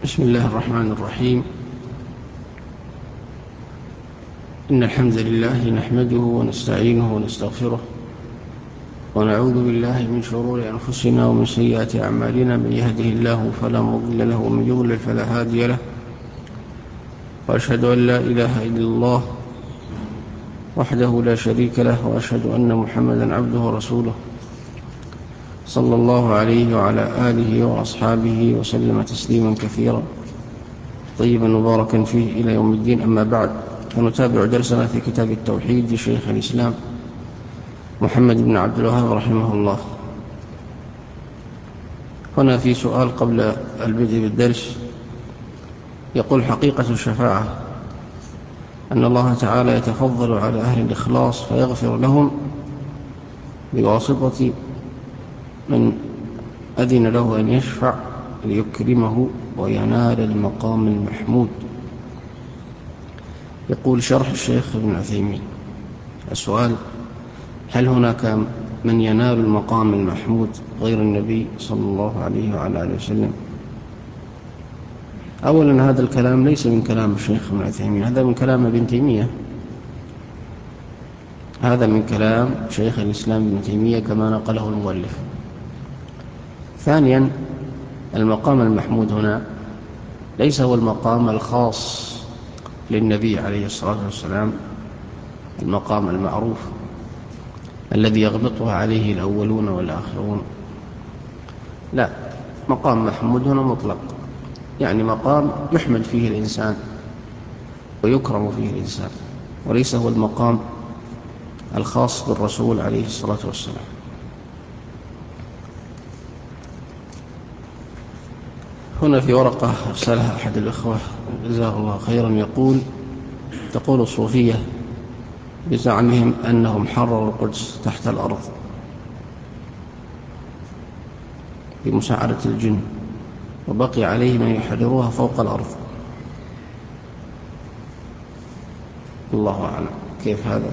بسم الله الرحمن الرحيم. إن الحمد لله نحمده ونستعينه ونستغفره ونعوذ بالله من شرور أنفسنا ومن سيئات أعمالنا. من يهده الله فلا مضل له ومن يضلل فلا هادي له، وأشهد أن لا إله إلا الله وحده لا شريك له، وأشهد أن محمدا عبده ورسوله صلى الله عليه وعلى آله وأصحابه وسلم تسليما كثيرا طيبا مباركا فيه إلى يوم الدين. أما بعد، فنتابع درسنا في كتاب التوحيد لشيخ الإسلام محمد بن عبد الوهاب رحمه الله. هنا في سؤال قبل البدء بالدرس، يقول: حقيقة الشفاعة أن الله تعالى يتفضل على أهل الإخلاص فيغفر لهم بواسطة من أذن له أن يشفع ليكرمه وينال المقام المحمود. يقول شرح الشيخ ابن عثيمين: السؤال: هل هناك من ينال المقام المحمود غير النبي صلى الله عليه وعلى آله وسلم؟ أولا، هذا الكلام ليس من كلام الشيخ ابن عثيمين، هذا من كلام ابن تيمية، هذا من كلام شيخ الإسلام ابن تيمية كما نقله المؤلف. ثانيا، المقام المحمود هنا ليس هو المقام الخاص للنبي عليه الصلاة والسلام، المقام المعروف الذي يغبطها عليه الأولون والآخرون. لا، مقام محمود هنا مطلق، يعني مقام يحمد فيه الإنسان ويكرم فيه الإنسان، وليس هو المقام الخاص بالرسول عليه الصلاة والسلام. هنا في ورقة أرسلها أحد الإخوة جزاه الله خيرا، تقول الصوفية بزعمهم أنهم حرروا القدس تحت الأرض بمساعدة الجن، وبقي عليهم أن يحرروها فوق الأرض. الله أعلم كيف هذا.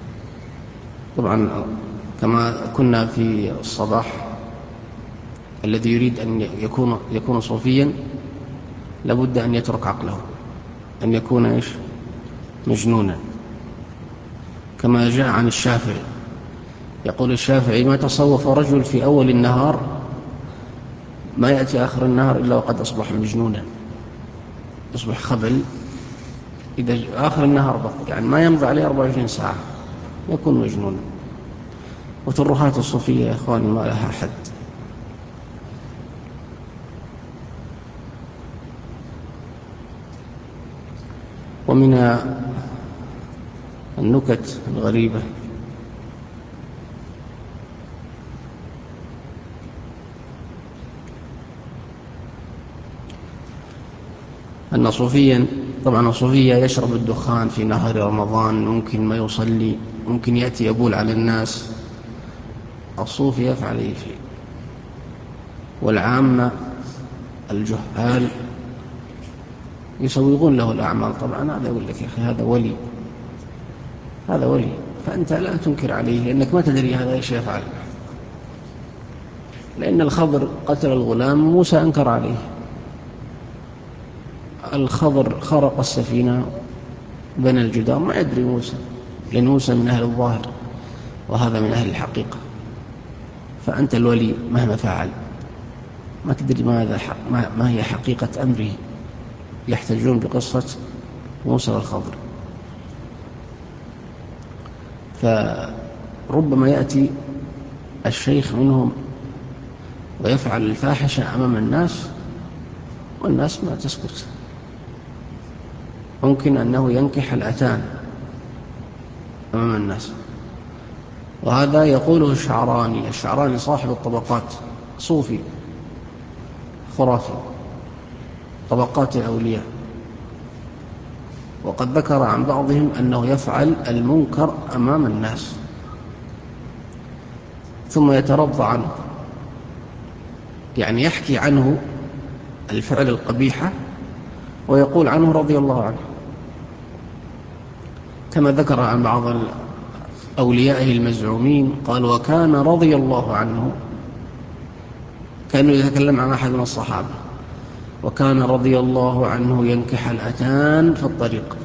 طبعا كما كنا في الصباح، الذي يريد أن يكون صوفيا لابد أن يترك عقله، أن يكون مجنونا، كما جاء عن الشافعي. يقول الشافعي: ما تصوف رجل في أول النهار ما يأتي آخر النهار إلا وقد أصبح مجنونا، يصبح خبل. إذا آخر النهار بقى يعني ما يمضي عليه 24 ساعة يكون مجنونا. وترهات الصوفية يا إخواني ما لها حد. ومن النكت الغريبة أن صوفيا، طبعا الصوفية يشرب الدخان في نهار رمضان، ممكن ما يصلي، ممكن يأتي يبول على الناس. الصوفي يفعل أي شيء، والعامة الجهال يسوغون له الأعمال. طبعا هذا يقول لك: يا أخي هذا ولي، هذا ولي، فأنت لا تنكر عليه لأنك ما تدري هذا إيش يفعل. لأن الخضر قتل الغلام، موسى أنكر عليه. الخضر خرق السفينة، بنى الجدار، ما يدري موسى، لأن موسى من أهل الظاهر وهذا من أهل الحقيقة. فأنت الولي مهما فعل ما تدري ما هي حقيقة أمره. يحتجون بقصة موسى والخضر. فربما يأتي الشيخ منهم ويفعل الفاحشة أمام الناس والناس ما تسكت. ممكن أنه ينكح الأتان أمام الناس، وهذا يقوله الشعراني صاحب الطبقات، صوفي خرافي، طبقات الأولياء. وقد ذكر عن بعضهم أنه يفعل المنكر أمام الناس ثم يترضى عنه، يعني يحكي عنه الفعل القبيحة ويقول عنه رضي الله عنه، كما ذكر عن بعض أوليائه المزعومين قال: وكان رضي الله عنه، كانوا يتكلم عن أحد من الصحابة، وكان رضي الله عنه ينكح الأتان في الطريق.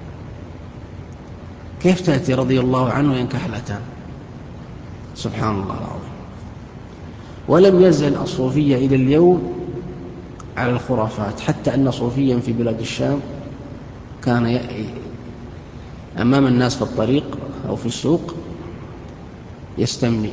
كيف تأتي رضي الله عنه ينكح الأتان؟ سبحان الله العظيم. ولم يزل الصوفية إلى اليوم على الخرافات، حتى أن صوفيا في بلاد الشام كان أمام الناس في الطريق أو في السوق يستمني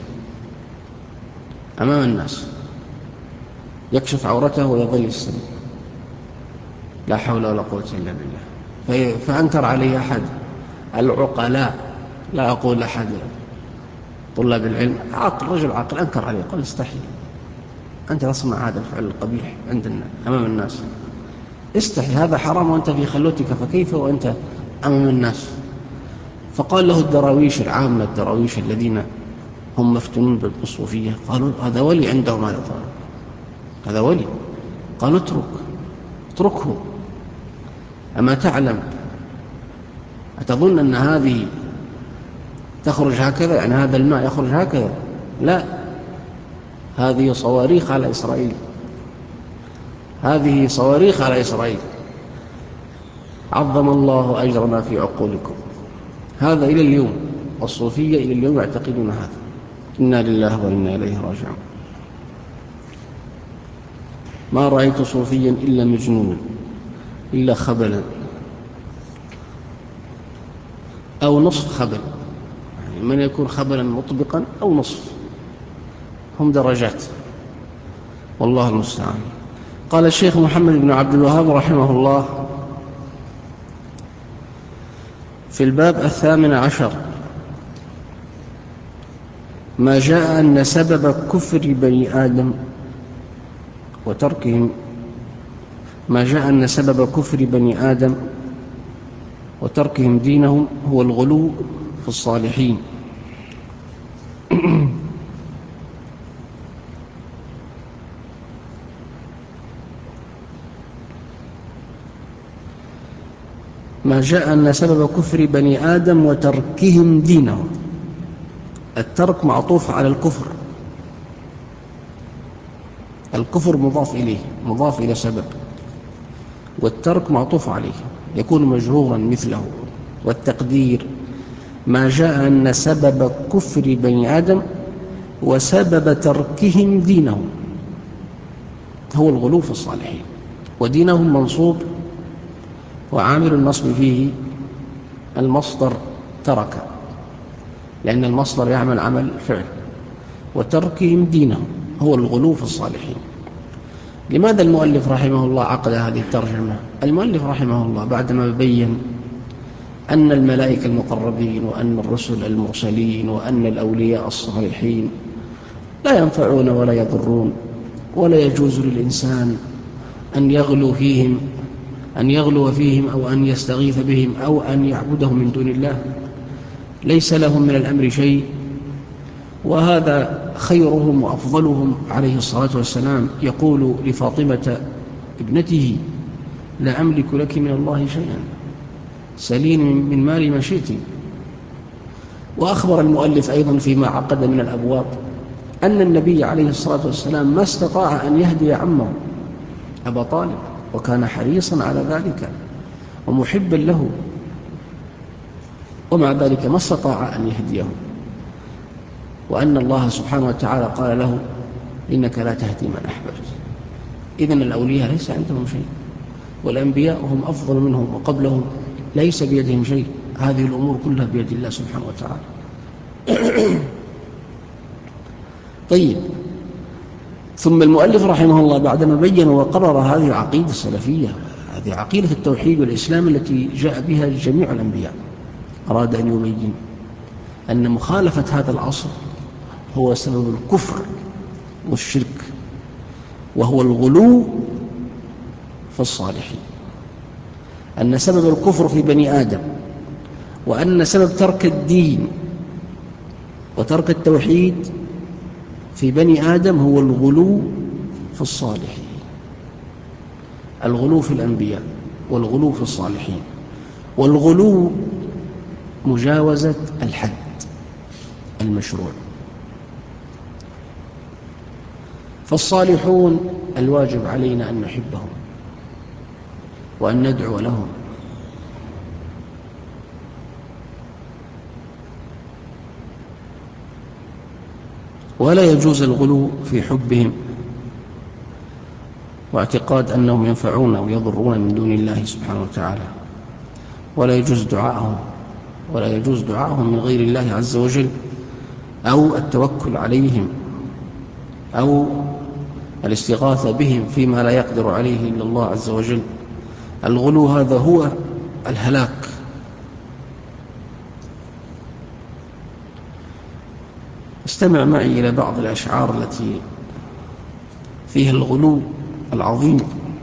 أمام الناس، يكشف عورته ويظل يستمني، لا حول ولا قوة إلا بالله. فأنكر عليه أحد العقلاء، لا أقول أحد طلاب العلم، عاقل، رجل عاقل، أنكر عليه، قال استحي، أنت تصنع هذا الفعل القبيح عندنا أمام الناس، استحي، هذا حرام وأنت في خلوتك، فكيف وأنت أمام الناس؟ فقال له الدراويش العامة، الدراويش الذين هم مفتونون بالصوفية، قالوا هذا ولي عندهم، هذا ولي. قالوا اتركه، أما تعلم، أتظن أن هذه تخرج هكذا، يعني هذا الماء يخرج هكذا؟ لا، هذه صواريخ على إسرائيل، هذه صواريخ على إسرائيل. عظم الله أجرنا في عقولكم. هذا إلى اليوم الصوفية إلى اليوم يعتقدون هذا. إنا لله وإنا إليه راجعون. ما رأيت صوفيا إلا مجنونا، إلا خبلا أو نصف خبل، يعني من يكون خبلا مطبقا أو نصف، هم درجات، والله المستعان. قال الشيخ محمد بن عبد الوهاب رحمه الله في الباب 18: ما جاء أن سبب كفر بني آدم وتركهم، ما جاء أن سبب كفر بني آدم وتركهم دينهم هو الغلو في الصالحين. ما جاء أن سبب كفر بني آدم وتركهم دينهم. الترك معطوف على الكفر، الكفر مضاف إليه، مضاف إلى سبب، والترك معطوف عليه يكون مجرورا مثله. والتقدير ما جاء أن سبب كفر بني آدم وسبب تركهم دينهم هو الغلو في الصالحين. ودينهم منصوب، وعامل النصب فيه المصدر ترك، لأن المصدر يعمل عمل فعل. وتركهم دينهم هو الغلو في الصالحين. لماذا المؤلف رحمه الله عقد هذه الترجمة؟ المؤلف رحمه الله بعدما بين أن الملائكة المقربين وأن الرسل المرسلين وأن الأولياء الصالحين لا ينفعون ولا يضرون، ولا يجوز للإنسان أن يغلو فيهم أو أن يستغيث بهم أو أن يعبدهم من دون الله، ليس لهم من الأمر شيء، وهذا خيرهم وأفضلهم عليه الصلاة والسلام يقول لفاطمة ابنته: لا أملك لك من الله شيئا، سلين من مالي ما شئت. وأخبر المؤلف أيضا فيما عقد من الأبواب أن النبي عليه الصلاة والسلام ما استطاع أن يهدي عمه أبا طالب، وكان حريصا على ذلك ومحبا له، ومع ذلك ما استطاع أن يهديه، وأن الله سبحانه وتعالى قال له: إنك لا تهدي من أحببت. إذن الأولياء ليس عندهم شيء، والأنبياء هم أفضل منهم وقبلهم ليس بيدهم شيء، هذه الأمور كلها بيد الله سبحانه وتعالى. طيب، ثم المؤلف رحمه الله بعدما بين وقرر هذه العقيدة السلفية، هذه عقيدة التوحيد والإسلام التي جاء بها جميع الأنبياء، أراد أن يبين أن مخالفة هذا الأصل هو سبب الكفر والشرك، وهو الغلو في الصالحين. أن سبب الكفر في بني آدم، وأن سبب ترك الدين وترك التوحيد في بني آدم هو الغلو في الصالحين، الغلو في الأنبياء والغلو في الصالحين. والغلو مجاوزة الحد المشروع. فالصالحون الواجب علينا أن نحبهم وأن ندعو لهم. ولا يجوز الغلو في حبهم واعتقاد أنهم ينفعون أو يضرون من دون الله سبحانه وتعالى، ولا يجوز دعاءهم من غير الله عز وجل، أو التوكل عليهم، أو الاستغاثة بهم فيما لا يقدر عليه إلا الله عز وجل. الغلو هذا هو الهلاك. استمع معي إلى بعض الأشعار التي فيها الغلو العظيم.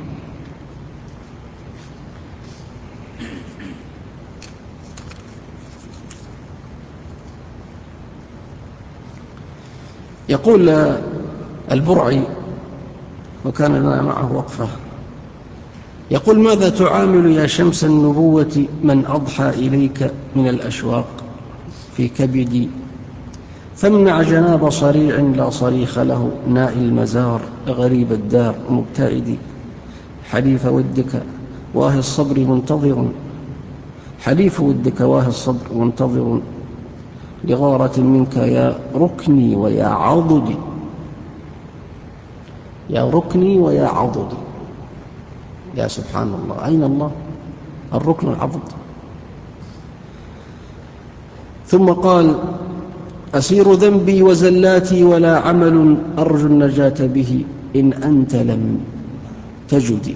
يقول البرعي، وكان لنا معه وقفة، يقول: ماذا تعامل يا شمس النبوة من أضحى إليك من الأشواق في كبدي؟ فامنع جناب صريع لا صريخ له، نائي المزار غريب الدار مبتعد. حليف ودك واه الصبر منتظر، لغارة منك يا ركني ويا عضدي. يا سبحان الله، أين الله؟ الركن العضد. ثم قال: أسير ذنبي وزلاتي ولا عمل أرجو النجاة به، إن أنت لم تجد.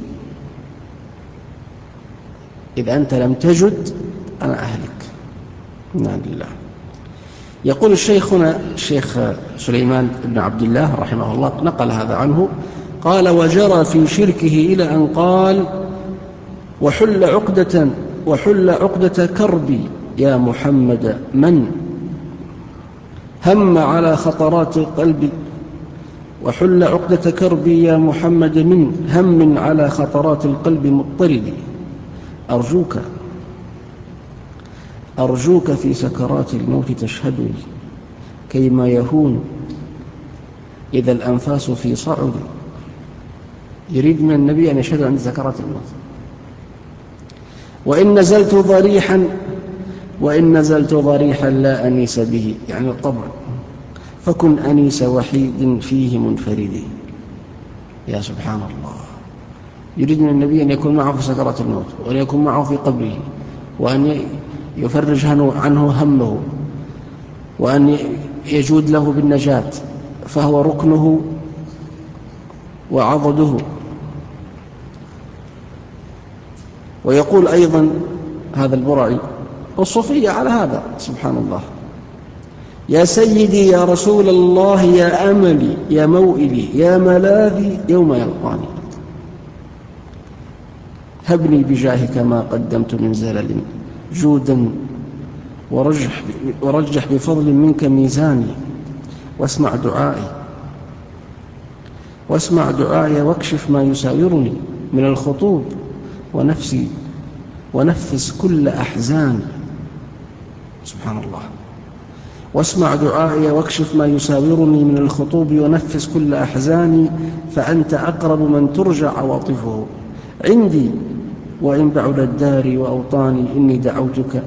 إذا أنت لم تجد أنا أهلك. نعم بالله. يقول الشيخ سليمان بن عبد الله رحمه الله نقل هذا عنه، قال: وجرى في شركه إلى أن قال: وحل عقدة كربي يا محمد، من هم على خطرات قلبي. وحل عقدة كربي يا محمد، من هم على خطرات القلب مضطرد. أرجوك في سكرات الموت تشهدني، كيما يهون إذا الأنفاس في صعد. يريد من النبي أن يشهد عند سكرات الموت. وإن نزلت ضريحا لا أنيس به، يعني الطبع، فكن أنيس وحيد فيه منفرد. يا سبحان الله. يريد من النبي أن يكون معه في سكرات الموت، وأن يكون معه في قبره، وأن يفرج عنه همه، وأن يجود له بالنجاة، فهو ركنه وعضده. ويقول أيضا هذا البرعي، والصوفية على هذا سبحان الله: يا سيدي يا رسول الله، يا أملي يا موئلي يا ملاذي يوم يلقاني، هبني بجاهك ما قدمت من زلل، جودا ورجح بفضل منك ميزاني. واسمع دعائي واكشف ما يساورني من الخطوب ونفسي، ونفس كل أحزاني. سبحان الله. واسمع دعائي واكشف ما يساورني من الخطوب ونفس كل أحزاني، فأنت أقرب من ترجع عواطفه عندي، وإن بعد الدار وأوطاني. إني دعوتك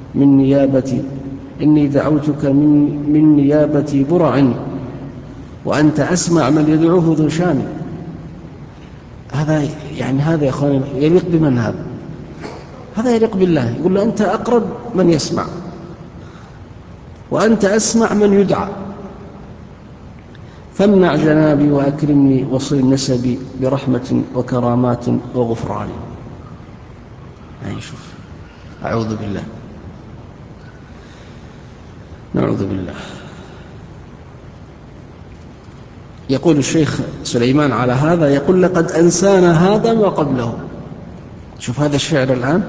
من نيابتي برع، وأنت أسمع من يدعوه ذو شان. هذا يا أخواني يليق بمن هذا يليق بالله. يقول له: أنت أقرب من يسمع، وأنت أسمع من يدعى. فامنع جنابي وأكرمني، وصل نسبي برحمة وكرامات وغفران. شوف، أعوذ بالله، نعوذ بالله. يقول الشيخ سليمان على هذا، يقول: لقد أنسانا هذا ما قبله. شوف هذا الشعر الآن: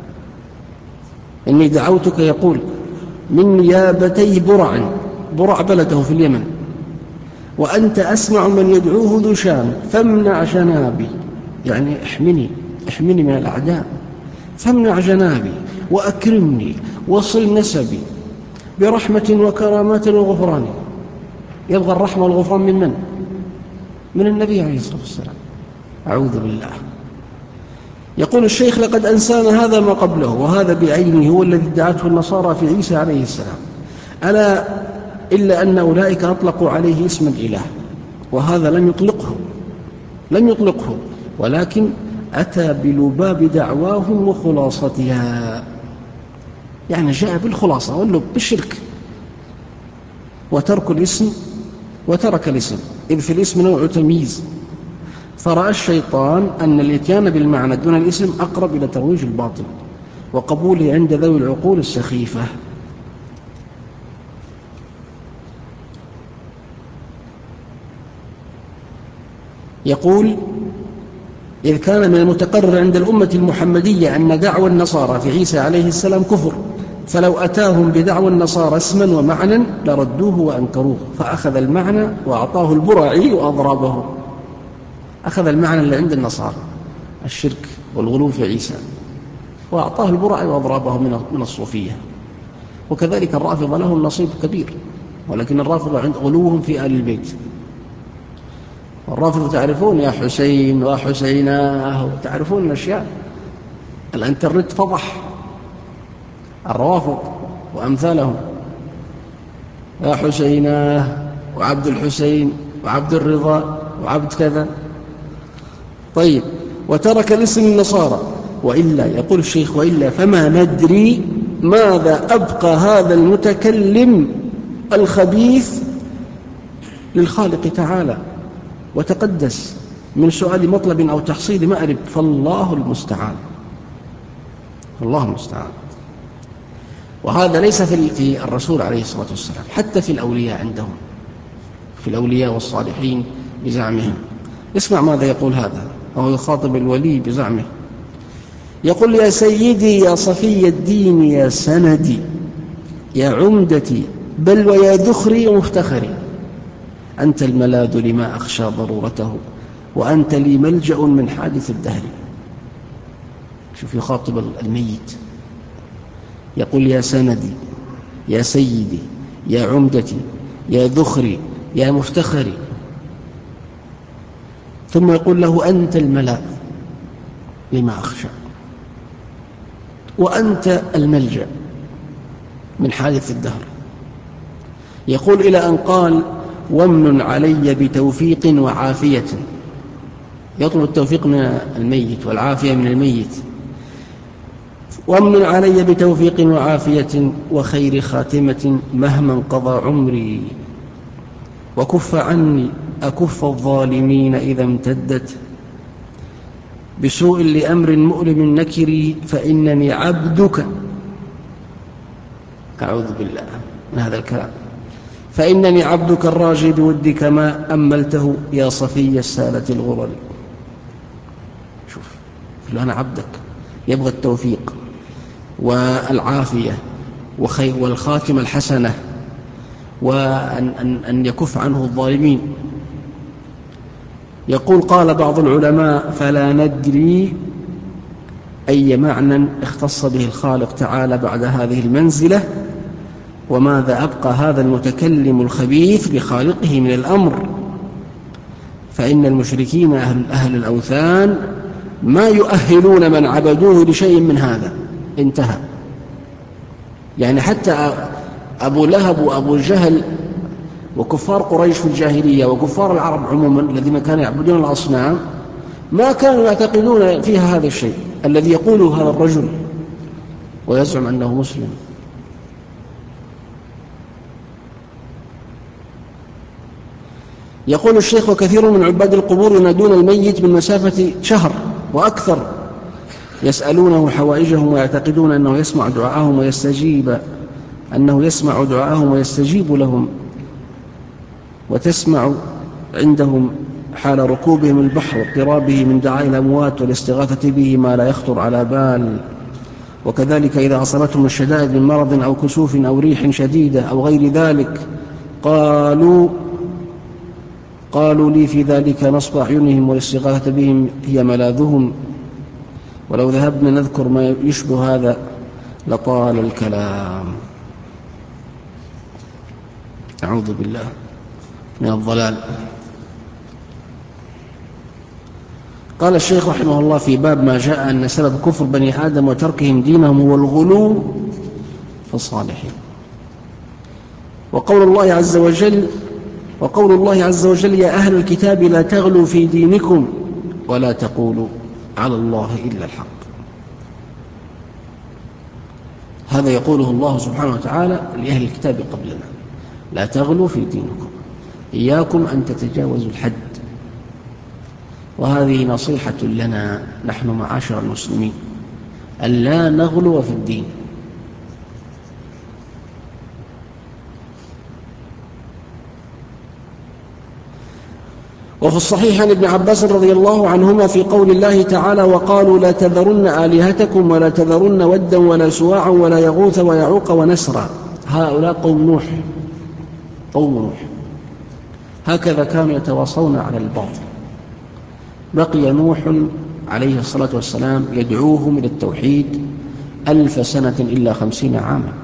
إني دعوتك، يقول من نيابتي برع بلده في اليمن، وأنت أسمع من يدعوه ذو شان، فامنع جنابي، يعني احمني من الأعداء. فامنع جنابي وأكرمني وصل نسبي برحمة وكرامات وغفران. يبغى الرحمة والغفران من النبي عليه الصلاة والسلام. أعوذ بالله. يقول الشيخ: لقد أنسانا هذا ما قبله، وهذا بعينه هو الذي ادعته النصارى في عيسى عليه السلام. ألا إلا أن أولئك أطلقوا عليه اسم الإله، وهذا لم يطلقه، ولكن أتى بلباب دعواهم وخلاصتها، يعني جاء بالخلاصة واللب بالشرك، وترك الاسم، إذ في الاسم نوع تمييز، فرأى الشيطان أن الإتيان بالمعنى دون الاسم أقرب إلى ترويج الباطل وقبوله عند ذوي العقول السخيفة. يقول: إذ كان من المتقرر عند الأمة المحمدية أن دعوى النصارى في عيسى عليه السلام كفر، فلو أتاهم بدعوى النصارى اسما ومعنى لردوه وأنكروه، فأخذ المعنى وأعطاه البرعي وأضرابه. أخذ المعنى اللي عند النصارى، الشرك والغلو في عيسى، وأعطاه البرعي وأضرابه من الصوفية. وكذلك الرافضة لهم نصيب كبير، ولكن الرافضة عند غلوهم في آل البيت. والرافضة تعرفون يا حسين وحسيناه، تعرفون الأشياء. الانترنت فضح الروافض وأمثالهم، يا حسيناه وعبد الحسين وعبد الرضا وعبد كذا. طيب، وترك الاسم النصارى. وإلا، يقول الشيخ: وإلا فما ندري ماذا أبقى هذا المتكلم الخبيث للخالق تعالى وتقدس من سؤال مطلب أو تحصيل مأرب، فالله المستعان. الله المستعان. وهذا ليس في الرسول عليه الصلاة والسلام، حتى في الأولياء عندهم، في الأولياء والصالحين بزعمهم. اسمع ماذا يقول هذا، وهو يخاطب الولي بزعمه. يقول: يا سيدي يا صفي الدين يا سندي يا عمدتي بل ويا ذخري ومفتخري، أنت الملاذ لما أخشى ضرورته، وأنت لي ملجأ من حادث الدهر. شوف، يخاطب الميت، يقول: يا سندي يا سيدي يا عمدتي يا ذخري يا مفتخري، ثم يقول له: أنت الملاذ لما أخشى، وأنت الملجأ من حادث الدهر. يقول إلى أن قال: وامن علي بتوفيق وعافية. يطلب التوفيق من الميت والعافية من الميت. وامن علي بتوفيق وعافية وخير خاتمة مهما انقضى عمري، وكف عني أكف الظالمين إذا امتدت، بسوء لأمر مؤلم نكري، فإنني عبدك. أعوذ بالله من هذا الكلام. فإنني عبدك الراجي بودك ما أملته يا صفي السالة الغرر. شوف، أنا عبدك، يبغى التوفيق والعافية والخاتمة الحسنة، وأن يكف عنه الظالمين. يقول: قال بعض العلماء: فلا ندري أي معنى اختص به الخالق تعالى بعد هذه المنزلة، وماذا أبقى هذا المتكلم الخبيث بخالقه من الأمر، فإن المشركين أهل الأوثان ما يؤهلون من عبدوه لشيء من هذا. انتهى. يعني حتى أبو لهب وأبو جهل وكفار قريش في الجاهلية وكفار العرب عموما الذين كانوا يعبدون الأصنام ما كانوا يعتقدون فيها هذا الشيء الذي يقوله هذا الرجل ويزعم أنه مسلم. يقول الشيخ: وكثير من عباد القبور ينادون الميت من مسافة شهر وأكثر، يسألونه حوائجهم ويعتقدون أنه يسمع دعاءهم ويستجيب لهم، وتسمع عندهم حال ركوبهم البحر واقترابه من دعاء الأموات والاستغاثة به ما لا يخطر على بال. وكذلك إذا أصابتهم الشدائد من مرض أو كسوف أو ريح شديدة أو غير ذلك قالوا لي في ذلك نصب أعينهم، والاستغاثة بهم هي ملاذهم. ولو ذهبنا نذكر ما يشبه هذا لطال الكلام. أعوذ بالله من الضلال. قال الشيخ رحمه الله في باب ما جاء أن سبب كفر بني آدم وتركهم دينهم هو الغلو في الصالحين. وقول الله عز وجل يا أهل الكتاب لا تغلوا في دينكم ولا تقولوا على الله إلا الحق. هذا يقوله الله سبحانه وتعالى لأهل الكتاب قبلنا، لا تغلوا في دينكم، إياكم أن تتجاوزوا الحد. وهذه نصيحة لنا نحن معاشر المسلمين، أن لا نغلو في الدين. وفي الصحيح عن ابن عباس رضي الله عنهما في قول الله تعالى وقالوا لا تذرن آلهتكم ولا تذرن ودا ولا سواعا ولا يغوث ويعوق ونسرا. هؤلاء قوم نوح هكذا كانوا يتواصون على الباطل. بقي نوح عليه الصلاة والسلام يدعوهم إلى التوحيد 1000 سنة إلا 50 عاما،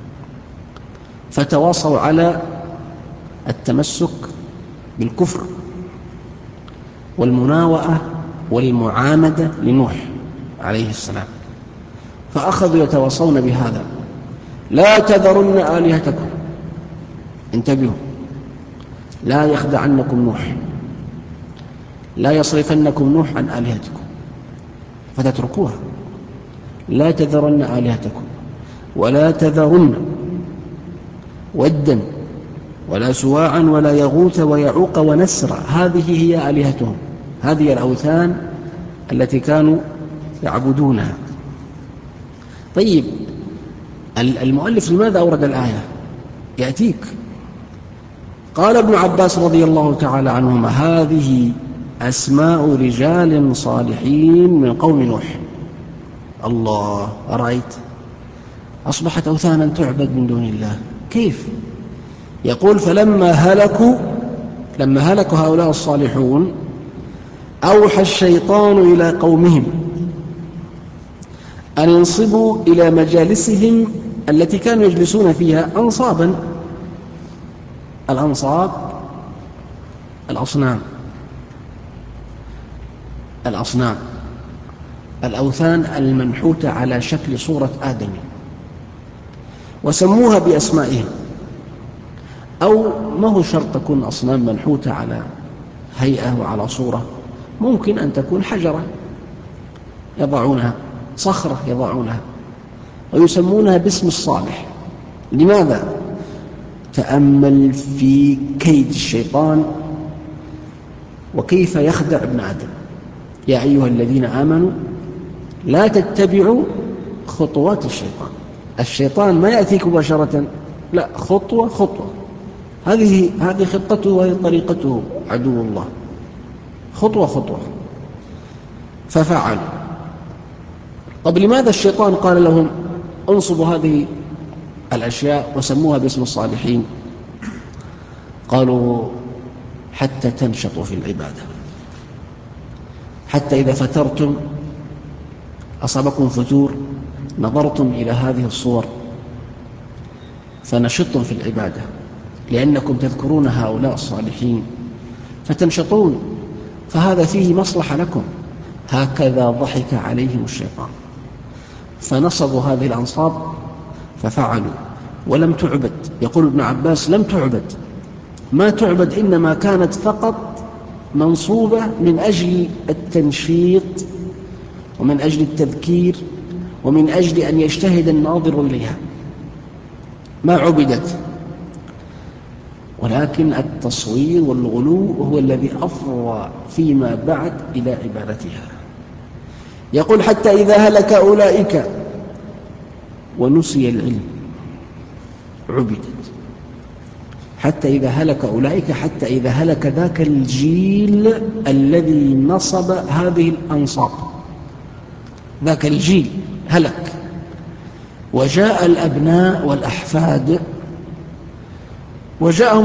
فتواصوا على التمسك بالكفر والمناوئة والمعاندة لنوح عليه السلام، فأخذوا يتواصون بهذا، لا تذرن آلهتكم، انتبهوا، لا يخدعنكم نوح، لا يصرفنكم نوح عن آلهتكم فتتركوها، لا تذرن آلهتكم ولا تذرن ودا ولا سواعا ولا يغوث ويعوق ونسرا. هذه هي آلهتهم، هذه الأوثان التي كانوا يعبدونها. طيب المؤلف لماذا أورد الآية؟ يأتيك. قال ابن عباس رضي الله تعالى عنهما هذه أسماء رجال صالحين من قوم نوح. الله، أرأيت؟ أصبحت أوثانا تعبد من دون الله. كيف؟ يقول فلما هلكوا هؤلاء الصالحون أوحى الشيطان إلى قومهم أن ينصبوا إلى مجالسهم التي كانوا يجلسون فيها أنصابا. الأنصاب الأصنام، الأوثان المنحوتة على شكل صورة آدم، وسموها بأسمائهم. أو ما هو شرط تكون أصنام منحوتة على هيئة وعلى صورة، ممكن أن تكون حجرة يضعونها، صخرة يضعونها، ويسمونها باسم الصالح. لماذا؟ تأمل في كيد الشيطان وكيف يخدع ابن آدم. يا أيها الذين آمنوا لا تتبعوا خطوات الشيطان. الشيطان ما يأتيك مباشرة، لا، خطوة خطوة. هذه خطته وهي طريقته عدو الله، خطوة خطوة. ففعلوا. طب لماذا الشيطان قال لهم انصبوا هذه الأشياء وسموها باسم الصالحين؟ قالوا حتى تنشطوا في العبادة، حتى إذا فترتم أصابكم فتور نظرتم إلى هذه الصور فنشطتم في العبادة، لأنكم تذكرون هؤلاء الصالحين فتنشطون، فهذا فيه مصلحة لكم. هكذا ضحك عليهم الشيطان، فنصبوا هذه الأنصاب ففعلوا ولم تعبد. يقول ابن عباس لم تعبد، ما تعبد، إنما كانت فقط منصوبة من أجل التنشيط ومن أجل التذكير ومن أجل أن يجتهد الناظر إليها، ما عبدت. ولكن التصوير والغلو هو الذي أفضى فيما بعد إلى عبادتها. يقول حتى إذا هلك أولئك ونسي العلم عبدت. حتى إذا هلك أولئك، حتى إذا هلك ذاك الجيل الذي نصب هذه الأنصاب، ذاك الجيل هلك، وجاء الأبناء والأحفاد، وجاءهم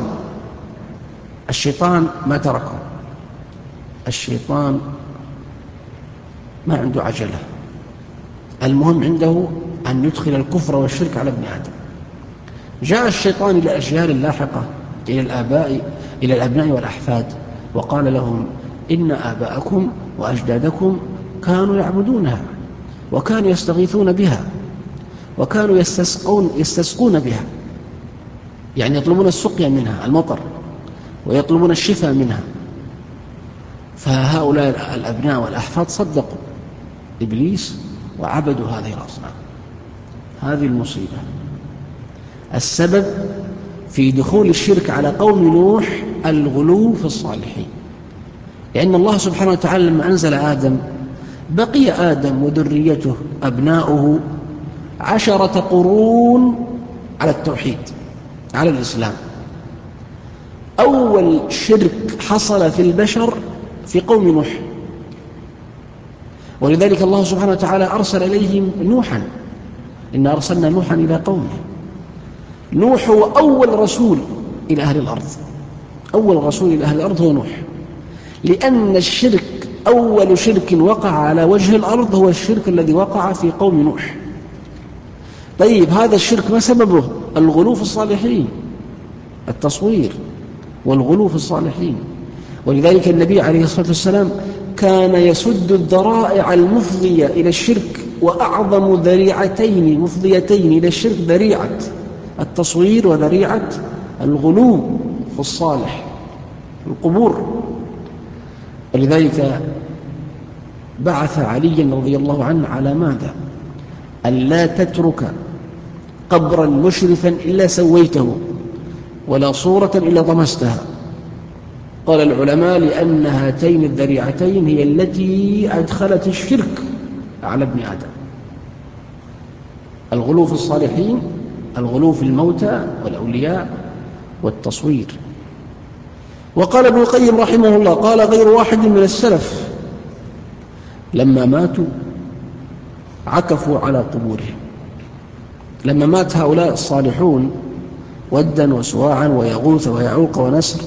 الشيطان ما تركهم. الشيطان ما عنده عجلة، المهم عنده أن يدخل الكفر والشرك على ابن آدم. جاء الشيطان إلى الأجيال اللاحقة، إلى الأبناء والأحفاد، وقال لهم إن آباءكم وأجدادكم كانوا يعبدونها وكانوا يستغيثون بها وكانوا يستسقون بها، يعني يطلبون السقيا منها، المطر، ويطلبون الشفاء منها. فهؤلاء الأبناء والأحفاد صدقوا إبليس وعبدوا هذه الأصنام. هذه المصيبة. السبب في دخول الشرك على قوم نوح الغلو في الصالحين، لأن الله سبحانه وتعالى لما أنزل آدم بقي آدم وذريته أبناؤه 10 قرون على التوحيد، على الإسلام. أول شرك حصل في البشر في قوم نوح، ولذلك الله سبحانه وتعالى أرسل إليهم نوحا. إنا أرسلنا نوحا إلى قومه. نوح هو أول رسول إلى أهل الأرض، أول رسول إلى أهل الأرض هو نوح، لأن الشرك أول شرك وقع على وجه الأرض هو الشرك الذي وقع في قوم نوح. طيب هذا الشرك ما سببه؟ الغلو في الصالحين، التصوير والغلو في الصالحين. ولذلك النبي عليه الصلاة والسلام كان يسد الذرائع المفضية إلى الشرك، وأعظم ذريعتين مفضيتين إلى الشرك ذريعة التصوير وذريعة الغلو في الصالح، القبور. ولذلك بعث عليا رضي الله عنه على ماذا؟ ألا تترك قبرا مشرفا إلا سويته، ولا صورة إلا طمستها. قال العلماء لأن هاتين الذريعتين هي التي أدخلت الشرك على ابن آدم: الغلو في الصالحين، الغلو في الموتى والأولياء، والتصوير. وقال ابن القيم رحمه الله، قال غير واحد من السلف لما ماتوا عكفوا على قبورهم. لما مات هؤلاء الصالحون ودا وسواعا ويغوث ويعوق ونسر،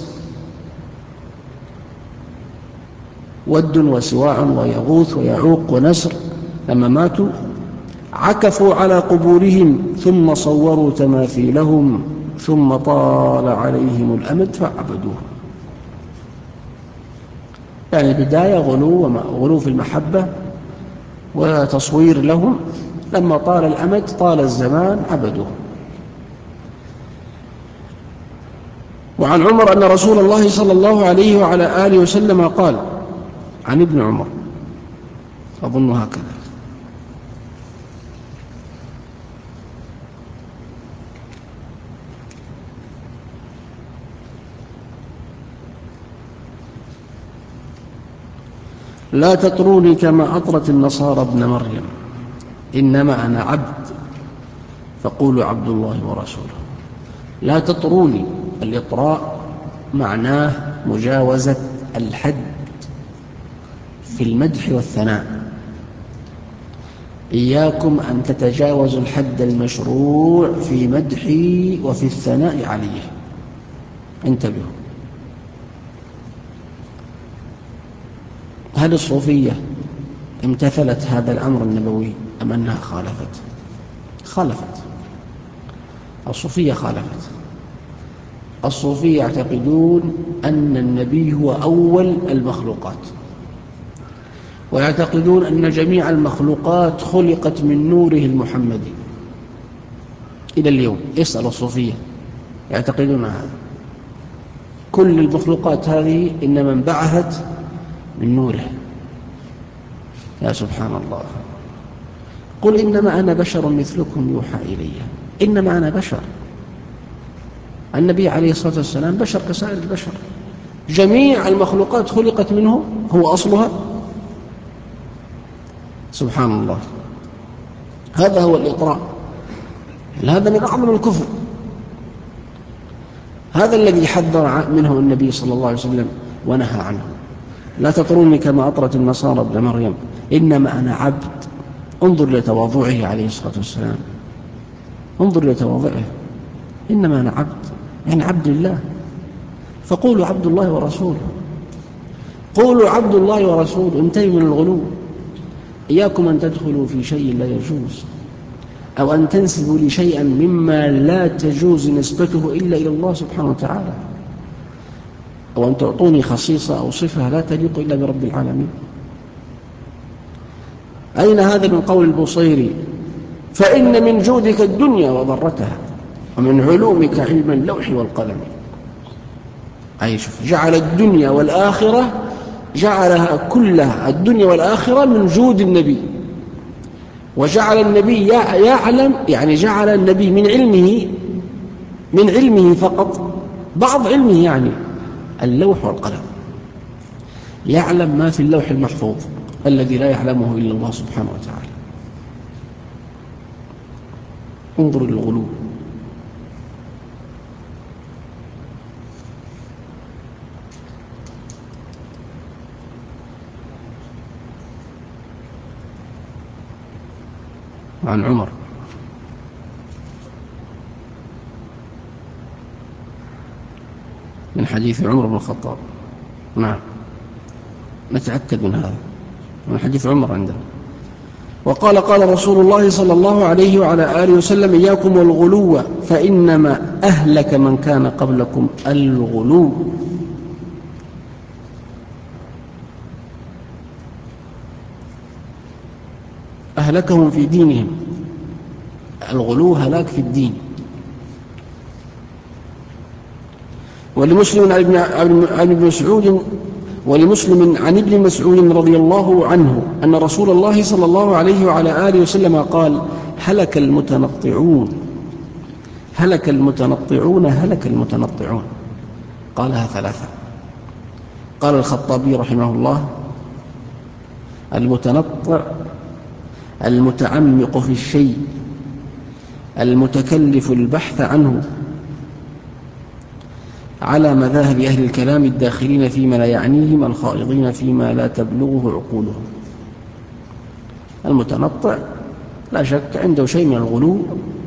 ود وسواع ويغوث ويعوق ونسر، لما ماتوا عكفوا على قبورهم ثم صوروا تماثيلهم ثم طال عليهم الأمد فعبدوهم. يعني بداية غلو في المحبة وتصوير لهم، لما طال الأمد طال الزمان عبدوهم. وعن عمر أن رسول الله صلى الله عليه وعلى آله وسلم قال، عن ابن عمر أظن هكذا: لا تطروني كما أطرت النصارى ابن مريم، إنما أنا عبد فقولوا عبد الله ورسوله. لا تطروني، الإطراء معناه مجاوزة الحد في المدح والثناء. إياكم أن تتجاوزوا الحد المشروع في مدحي وفي الثناء عليه، انتبهوا. هل الصوفية امتثلت هذا الأمر النبوي أم أنها خالفت؟ الصوفية خالفت. الصوفية يعتقدون أن النبي هو أول المخلوقات، ويعتقدون أن جميع المخلوقات خلقت من نوره المحمدي. إلى اليوم اسأل الصوفية يعتقدون هذا. كل المخلوقات هذه إنما انبعثت من نوره. يا سبحان الله. قل إنما أنا بشر مثلكم يوحى إلي. إنما أنا بشر. النبي عليه الصلاة والسلام بشر كسائر البشر. جميع المخلوقات خلقت منه، هو أصلها. سبحان الله. هذا هو الإطراء. هذا من أعظم الكفر. هذا الذي حذر منه النبي صلى الله عليه وسلم ونهى عنه. لا تطروني كما أطرت النصارى ابن مريم، إنما أنا عبد. انظر لتواضعه عليه الصلاة والسلام، انظر لتواضعه. إنما أنا عبد، يعني عبد الله. فقولوا عبد الله ورسوله، قولوا عبد الله ورسوله. انتهوا من الغلو. إياكم أن تدخلوا في شيء لا يجوز، أو أن تنسبوا لشيئا مما لا تجوز نسبته إلا إلى الله سبحانه وتعالى، أو أن تعطوني خصيصة أو صفة لا تليق إلا برب العالمين. أين هذا من قول البوصيري؟ فإن من جودك الدنيا وضرتها، ومن علومك علم اللوح والقلم. أي شوف، جعل الدنيا والآخرة، جعلها كلها الدنيا والآخرة من جود النبي، وجعل النبي يعلم، يعني جعل النبي من علمه فقط، بعض علمه يعني اللوح والقلم، يعلم ما في اللوح المحفوظ الذي لا يعلمه إلا الله سبحانه وتعالى. انظر للغلو. عن عمر من حديث عمر بن الخطاب، نعم نتأكد من هذا من حديث عمر عندنا. وقال قال رسول الله صلى الله عليه وعلى آله وسلم: إياكم والغلو فإنما أهلك من كان قبلكم الغلو. أهلكهم في دينهم، الغلو هلاك في الدين. ولمسلم عن ابن مسعود رضي الله عنه أن رسول الله صلى الله عليه وعلى آله وسلم قال: هلك المتنطعون هلك المتنطعون هلك المتنطعون. قالها ثلاثة. قال الخطابي رحمه الله: المتنطع المتعمق في الشيء المتكلف البحث عنه على مذاهب أهل الكلام الداخلين فيما لا يعنيهم الخائضين فيما لا تبلغه عقولهم. المتنطع لا شك عنده شيء من الغلو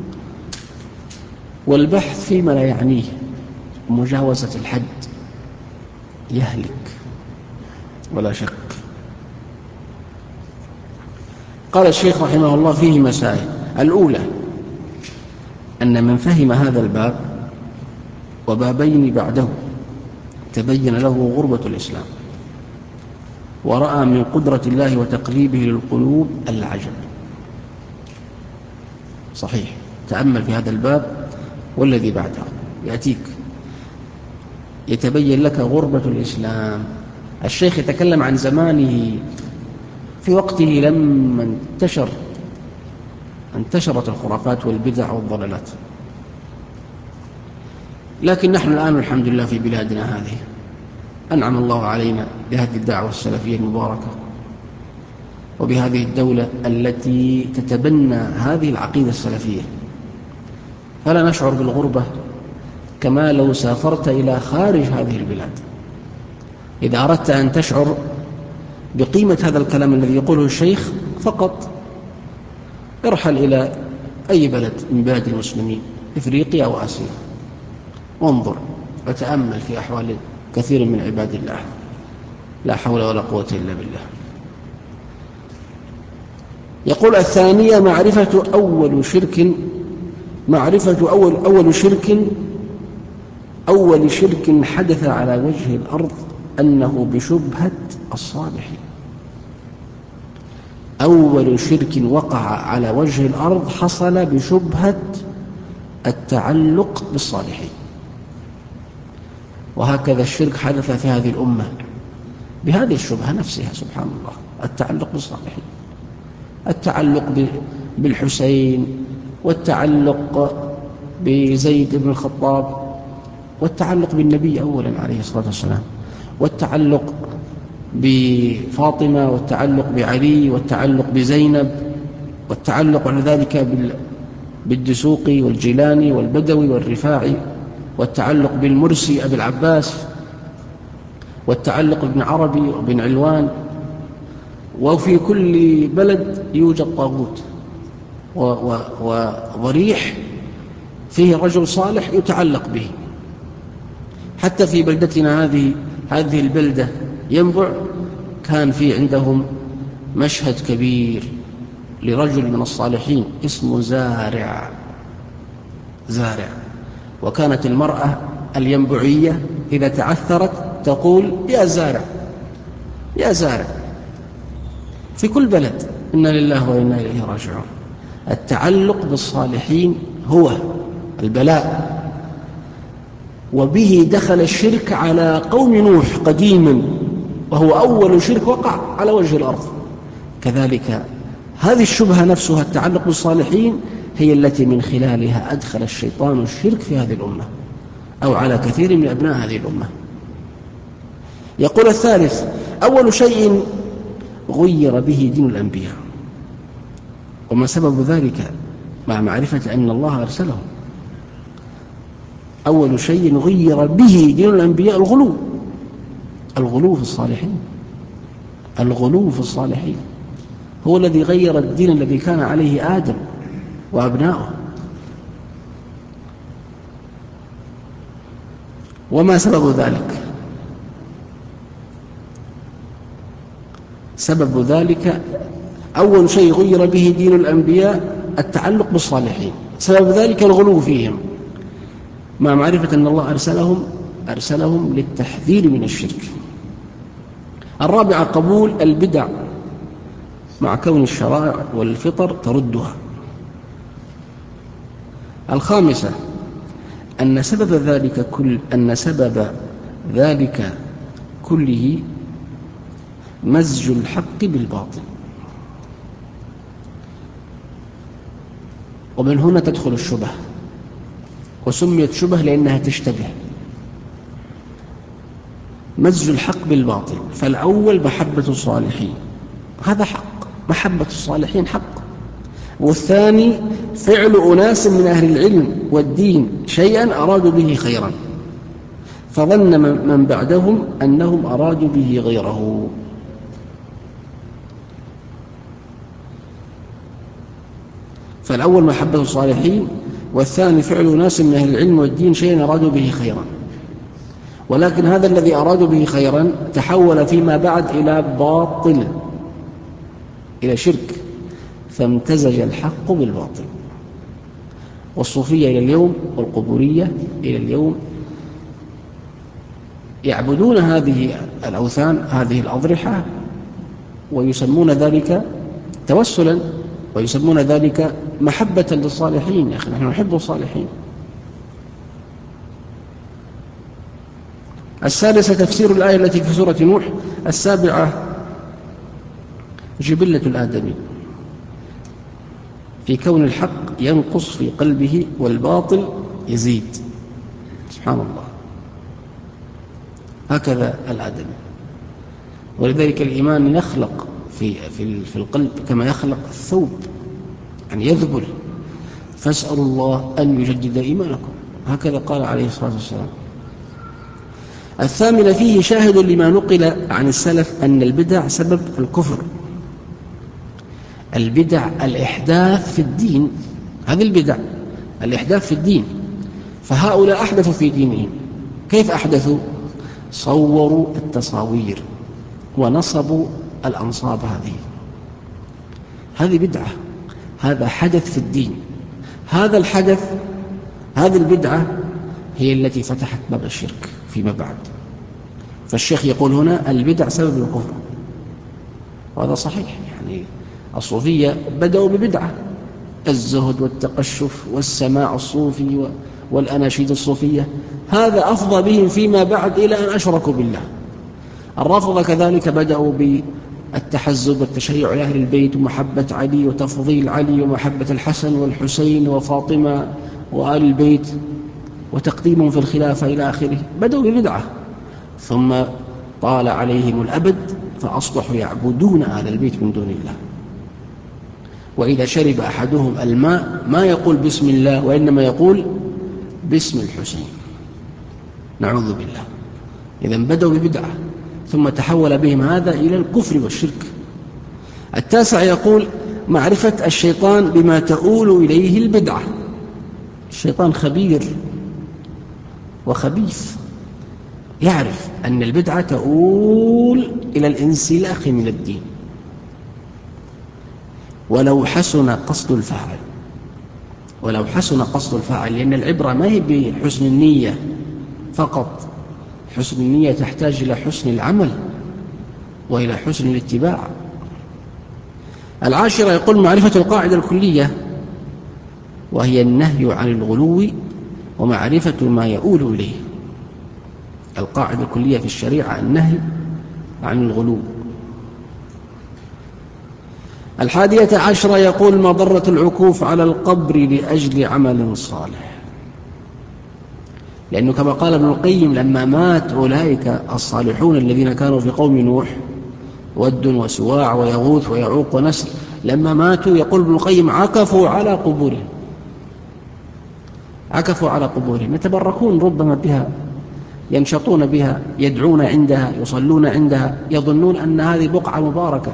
والبحث فيما لا يعنيه، مجاوزة الحد، يهلك ولا شك. قال الشيخ رحمه الله: فيه مسائل. الأولى أن من فهم هذا الباب وبابين بعده تبين له غربة الإسلام، ورأى من قدرة الله وتقريبه للقلوب العجب. صحيح، تأمل في هذا الباب والذي بعده يأتيك، يتبين لك غربة الإسلام. الشيخ يتكلم عن زمانه في وقته لما انتشرت الخرافات والبدع والضلالات، لكن نحن الآن الحمد لله في بلادنا هذه أنعم الله علينا بهذه الدعوة السلفية المباركة، وبهذه الدولة التي تتبنى هذه العقيدة السلفية، فلا نشعر بالغربة كما لو سافرت إلى خارج هذه البلاد. إذا أردت أن تشعر بقيمة هذا الكلام الذي يقوله الشيخ فقط ارحل إلى أي بلد من بلاد المسلمين، إفريقيا أو آسيا، وانظر وتأمل في أحوال كثير من عباد الله، لا حول ولا قوة إلا بالله. يقول: الثانية معرفة أول شرك حدث على وجه الأرض أنه بشبهة الصالحين. أول شرك وقع على وجه الأرض حصل بشبهة التعلق بالصالحين، وهكذا الشرك حدث في هذه الأمة بهذه الشبهة نفسها. سبحان الله، التعلق بالصالحين، التعلق بالحسين، والتعلق بزيد بن الخطاب، والتعلق بالنبي أولا عليه الصلاة والسلام، والتعلق بفاطمة، والتعلق بعلي، والتعلق بزينب، والتعلق على ذلك بالدسوقي والجيلاني والبدوي والرفاعي، والتعلق بالمرسي أبي العباس، والتعلق بابن عربي وابن علوان. وفي كل بلد يوجد طاغوت وضريح فيه رجل صالح يتعلق به. حتى في بلدتنا هذه البلدة ينبع كان في عندهم مشهد كبير لرجل من الصالحين اسمه زارع، وكانت المرأة الينبعية إذا تعثرت تقول: يا زارع، يا زارع، في كل بلد. إنا لله وإنا إليه راجعون. التعلق بالصالحين هو البلاء، وبه دخل الشرك على قوم نوح قديما، وهو أول شرك وقع على وجه الأرض. كذلك هذه الشبهة نفسها التعلق بالصالحين هي التي من خلالها أدخل الشيطان الشرك في هذه الأمة أو على كثير من أبناء هذه الأمة. يقول الثالث: أول شيء غير به دين الأنبياء، وما سبب ذلك مع معرفة أن الله أرسلهم. أول شيء غير به دين الأنبياء الغلو في الصالحين. الغلو في الصالحين هو الذي غير الدين الذي كان عليه آدم وأبناؤه. وما سبب ذلك؟ سبب ذلك أول شيء غير به دين الأنبياء التعلق بالصالحين، سبب ذلك الغلو فيهم مع معرفة أن الله أرسلهم للتحذير من الشرك. الرابعة قبول البدع مع كون الشرائع والفطر تردها. الخامسة أن سبب ذلك كله مزج الحق بالباطل، ومن هنا تدخل الشبه، وسميت شبه لأنها تشتبه. مزج الحق بالباطل، فالأول محبة الصالحين، هذا حق، محبة الصالحين حق. والثاني فعل أناس من أهل العلم والدين شيئا أرادوا به خيرا، فظن من بعدهم أنهم أرادوا به غيره. فالأول محبة الصالحين، والثاني فعل ناس من أهل العلم والدين شيئا أرادوا به خيرا، ولكن هذا الذي أرادوا به خيرا تحول فيما بعد إلى باطل، إلى شرك، فامتزج الحق بالباطل. والصوفية إلى اليوم والقبورية إلى اليوم يعبدون هذه الأوثان، هذه الأضرحة، ويسمون ذلك توسلا، ويسمون ذلك محبة للصالحين. يا أخي نحن نحب الصالحين. السادسة تفسير الآية التي في سورة نوح. السابعة جبلة الآدمي في كون الحق ينقص في قلبه والباطل يزيد. سبحان الله، هكذا الآدمي. ولذلك الإيمان يخلق في القلب كما يخلق الثوب، يعني يذبل. فاسألوا الله أن يجدد إيمانكم، هكذا قال عليه الصلاة والسلام. الثامنة فيه شاهد لما نقل عن السلف أن البدع سبب الكفر. البدع الإحداث في الدين، هذه البدع الإحداث في الدين. فهؤلاء أحدثوا في دينهم. كيف أحدثوا؟ صوروا التصاوير ونصبوا الأنصاب. هذه بدعة، هذا حدث في الدين. هذا الحدث، هذه البدعة هي التي فتحت باب الشرك فيما بعد. فالشيخ يقول هنا البدع سبب الكفر، وهذا صحيح. يعني الصوفية بدأوا ببدعة، الزهد والتقشف والسماع الصوفي والأناشيد الصوفية، هذا أفضى بهم فيما بعد إلى أن أشركوا بالله. الرافضة كذلك بدأوا بالتحزب والتشيع لأهل البيت ومحبة علي وتفضيل علي ومحبة الحسن والحسين وفاطمة وآل البيت وتقديمهم في الخلافة إلى آخره. بدأوا ببدعة، ثم طال عليهم الأبد فأصبحوا يعبدون آل البيت من دون الله. وإذا شرب أحدهم الماء ما يقول بسم الله، وإنما يقول باسم الحسين، نعوذ بالله. إذن بدأوا ببدعة ثم تحول بهم هذا إلى الكفر والشرك. التاسع يقول معرفة الشيطان بما تؤول إليه البدعة. الشيطان خبير وخبيث، يعرف أن البدعة تؤول إلى الانسلاخ من الدين، ولو حسن قصد الفاعل. ولو حسن قصد الفاعل، لأن العبرة ما هي بحسن النية فقط، حسن النية تحتاج إلى حسن العمل وإلى حسن الاتباع. العاشرة يقول معرفة القاعدة الكلية، وهي النهي عن الغلو ومعرفة ما يؤول إليه. القاعدة الكلية في الشريعة النهي عن الغلو. 11 يقول مضرة العكوف على القبر لأجل عمل صالح، لأنه كما قال ابن القيم لما مات أولئك الصالحون الذين كانوا في قوم نوح ود وسواع ويغوث ويعوق ونسر، لما ماتوا يقول ابن القيم عكفوا على قبورهم، عكفوا على قبورهم، يتبركون ربما بها، ينشطون بها، يدعون عندها، يصلون عندها، يظنون أن هذه بقعة مباركة.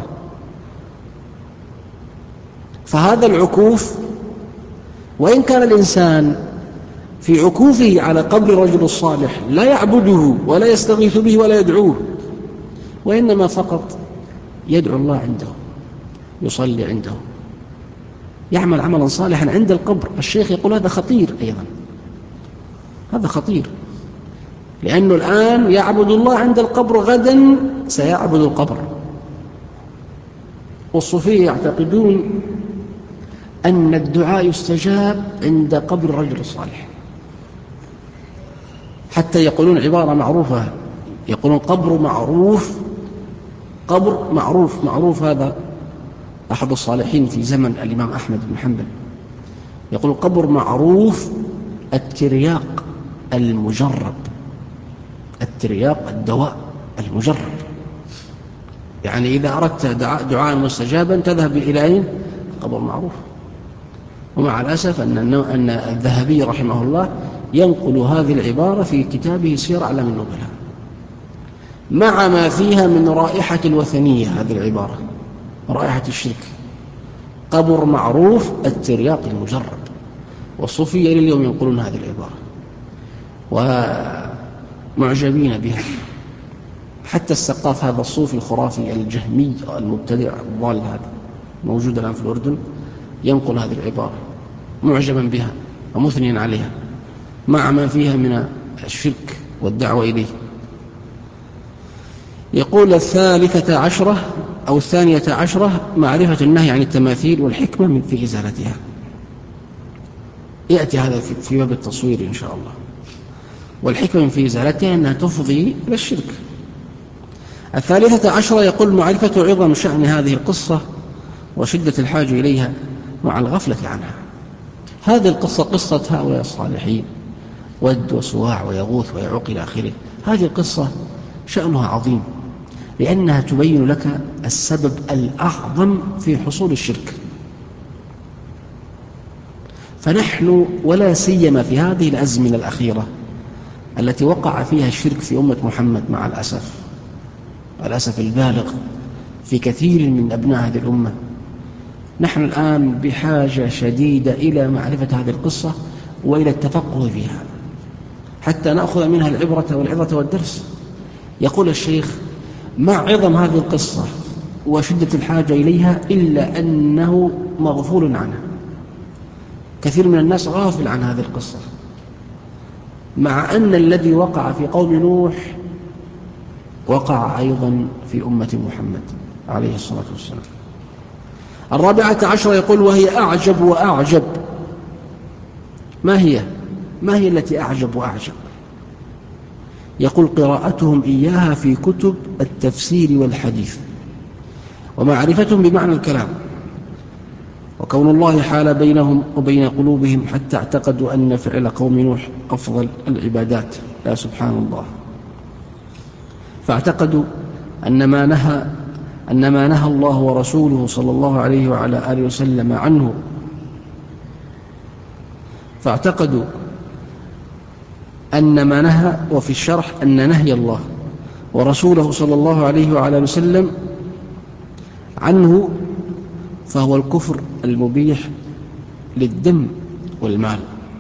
فهذا العكوف، وإن كان الإنسان في عكوفه على قبر الرجل الصالح لا يعبده ولا يستغيث به ولا يدعوه، وإنما فقط يدعو الله عنده، يصلي عنده، يعمل عملا صالحا عند القبر، الشيخ يقول هذا خطير أيضا، هذا خطير، لأنه الآن يعبد الله عند القبر، غدا سيعبد القبر. والصوفية يعتقدون أن الدعاء يستجاب عند قبر الرجل الصالح، حتى يقولون عبارة معروفة، يقولون قبر معروف، قبر معروف. معروف هذا أحد الصالحين في زمن الإمام أحمد بن حنبل، يقول قبر معروف الترياق المجرب، الترياق الدواء المجرب، يعني إذا أردت دعاء مستجابا تذهب إلى أين؟ قبر معروف. ومع الأسف أن الذهبي رحمه الله ينقل هذه العبارة في كتابه سير أعلام النبلاء، مع ما فيها من رائحة الوثنية، هذه العبارة رائحة الشرك، قبر معروف الترياق المجرب. والصوفية لليوم ينقلون هذه العبارة ومعجبين بها، حتى السقاف هذا الصوفي الخرافي الجهمي المبتدع الضال هذا موجود الآن في الأردن، ينقل هذه العبارة معجبا بها ومثنيا عليها، مع ما فيها من الشرك والدعوة إليه. يقول 13 أو 12 معرفة النهي عن التماثيل والحكمة في إزالتها، يأتي هذا في باب التصوير إن شاء الله. والحكمة في إزالتها أنها تفضي إلى الشرك. 13 يقول معرفة عظم شأن هذه القصة وشدة الحاجة إليها مع الغفلة عنها. هذه القصة قصة هؤلاء الصالحين، ود وسواع ويغوث ويعوق إلى آخره. هذه القصة شأنها عظيم، لأنها تبين لك السبب الأعظم في حصول الشرك. فنحن ولا سيما في هذه الأزمنة الأخيرة التي وقع فيها الشرك في أمة محمد، مع الأسف البالغ في كثير من أبناء هذه الأمة، نحن الآن بحاجة شديدة إلى معرفة هذه القصة وإلى التفقه فيها حتى نأخذ منها العبرة والعظة والدرس. يقول الشيخ مع عظم هذه القصة وشدة الحاجة إليها إلا أنه مغفول عنها، كثير من الناس غافل عن هذه القصة، مع أن الذي وقع في قوم نوح وقع أيضا في أمة محمد عليه الصلاة والسلام. 14 يقول وهي أعجب وأعجب. ما هي التي أعجب وأعجب؟ يقول قراءتهم إياها في كتب التفسير والحديث، ومعرفتهم بمعنى الكلام، وكون الله حال بينهم وبين قلوبهم حتى اعتقدوا أن فعل قوم نوح أفضل العبادات. لا سبحان الله. فاعتقدوا أن ما نهى الله ورسوله صلى الله عليه وعلى آله وسلم عنه، فاعتقدوا أن ما نهى، وفي الشرح أن نهي الله ورسوله صلى الله عليه وعلى آله وسلم عنه فهو الكفر المبيح للدم والمال.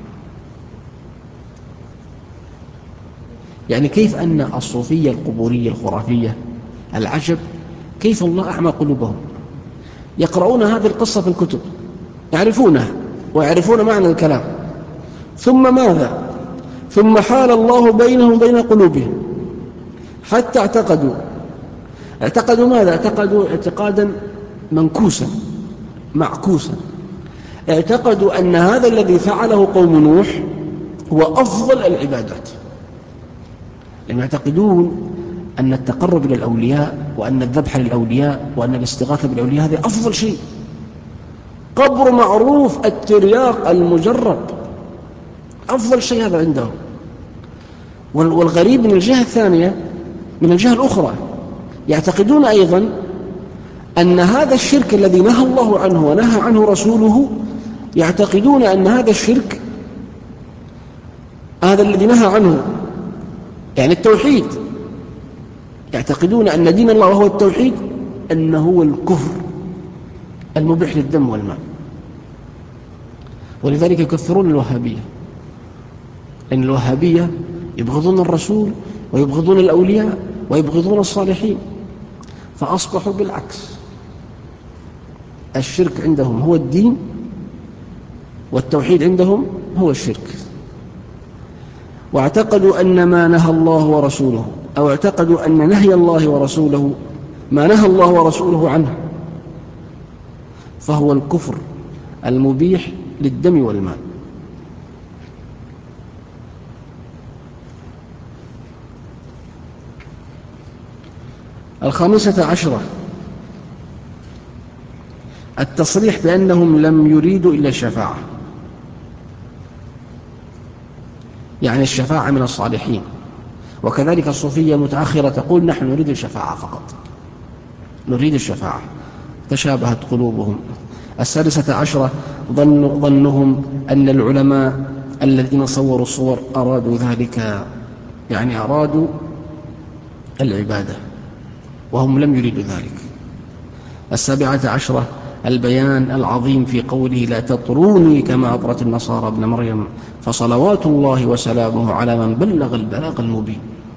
يعني كيف أن الصوفية القبورية الخرافية العجب، كيف الله أعمى قلوبهم، يقرؤون هذه القصة في الكتب، يعرفونها ويعرفون معنى الكلام، ثم ماذا؟ ثم حال الله بينهم وبين قلوبهم حتى اعتقدوا ماذا؟ اعتقدوا اعتقادا منكوسا، معكوسا. اعتقدوا أن هذا الذي فعله قوم نوح هو أفضل العبادات، لأنهم يعتقدون أن التقرب إلى الأولياء وأن الذبح للأولياء وأن الاستغاثة بالأولياء هذا أفضل شيء. قبر معروف، الترياق المجرب أفضل شيء هذا عندهم. والغريب من الجهة الثانية، من الجهة الأخرى، يعتقدون أيضا أن هذا الشرك الذي نهى الله عنه ونهى عنه رسوله، يعتقدون أن هذا الشرك هذا الذي نهى عنه يعني التوحيد، يعتقدون أن دين الله وهو التوحيد أنه هو الكفر المبيح للدم والمال. ولذلك يكفرون الوهابية، لأن الوهابية يبغضون الرسول ويبغضون الأولياء ويبغضون الصالحين، فأصبحوا بالعكس، الشرك عندهم هو الدين والتوحيد عندهم هو الشرك. واعتقدوا أن ما نهى الله ورسوله، أو اعتقدوا أن نهي الله ورسوله ما نهى الله ورسوله عنه فهو الكفر المبيح للدم والمال. الخامسة عشرة التصريح بأنهم لم يريدوا إلا الشفاعة، يعني الشفاعة من الصالحين. وكذلك الصوفية المتأخرة تقول نحن نريد الشفاعة فقط، نريد الشفاعة، تشابهت قلوبهم. السادسة عشرة ظنهم أن العلماء الذين صوروا الصور أرادوا ذلك، يعني أرادوا العبادة وهم لم يريدوا ذلك. السابعة عشرة البيان العظيم في قوله لا تطروني كما أطرت النصارى ابن مريم فصلوات الله وسلامه على من بلغ البلاغ المبين.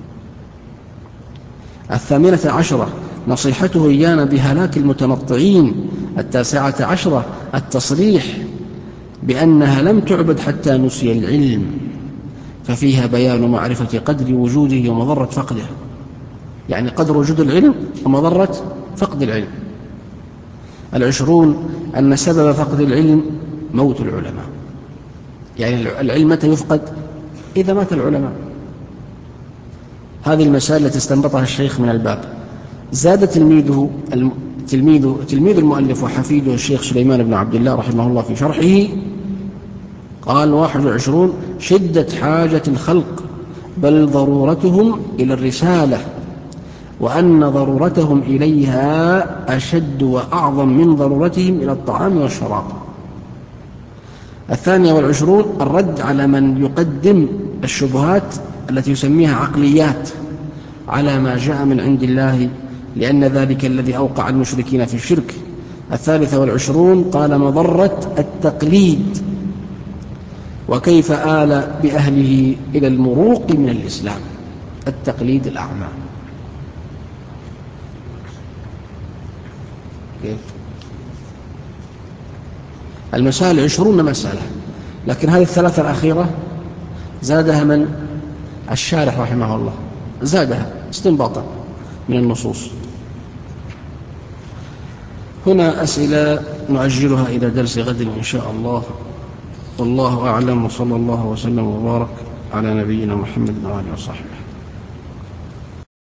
الثامنة عشرة نصيحته إيانا بهلاك المتنطعين. التاسعة عشرة التصريح بأنها لم تعبد حتى نسي العلم، ففيها بيان معرفة قدر وجوده ومضرة فقده، يعني قدر وجود العلم ومضرة فقد العلم. العشرون أن سبب فقد العلم موت العلماء، يعني العلم متى يفقد؟ إذا مات العلماء. هذه المسائل التي استنبطها الشيخ من الباب. زاد تلميذ المؤلف وحفيده الشيخ سليمان بن عبد الله رحمه الله في شرحه قال 21 شدة حاجة الخلق بل ضرورتهم إلى الرسالة، وأن ضرورتهم إليها أشد وأعظم من ضرورتهم إلى الطعام والشراب. 22 الرد على من يقدم الشبهات التي يسميها عقليات على ما جاء من عند الله، لأن ذلك الذي أوقع المشركين في الشرك. 23 قال مضرة التقليد وكيف آل بأهله إلى المروق من الإسلام، التقليد الأعمى. المسائل 20 مسألة، لكن هذه الثلاثة الأخيرة زادها من الشارح رحمه الله، زادها استنباطا من النصوص. هنا أسئلة نعجلها إلى درس غد إن شاء الله، والله أعلم، وصلى الله وسلم وبارك على نبينا محمد وآله وصحبه.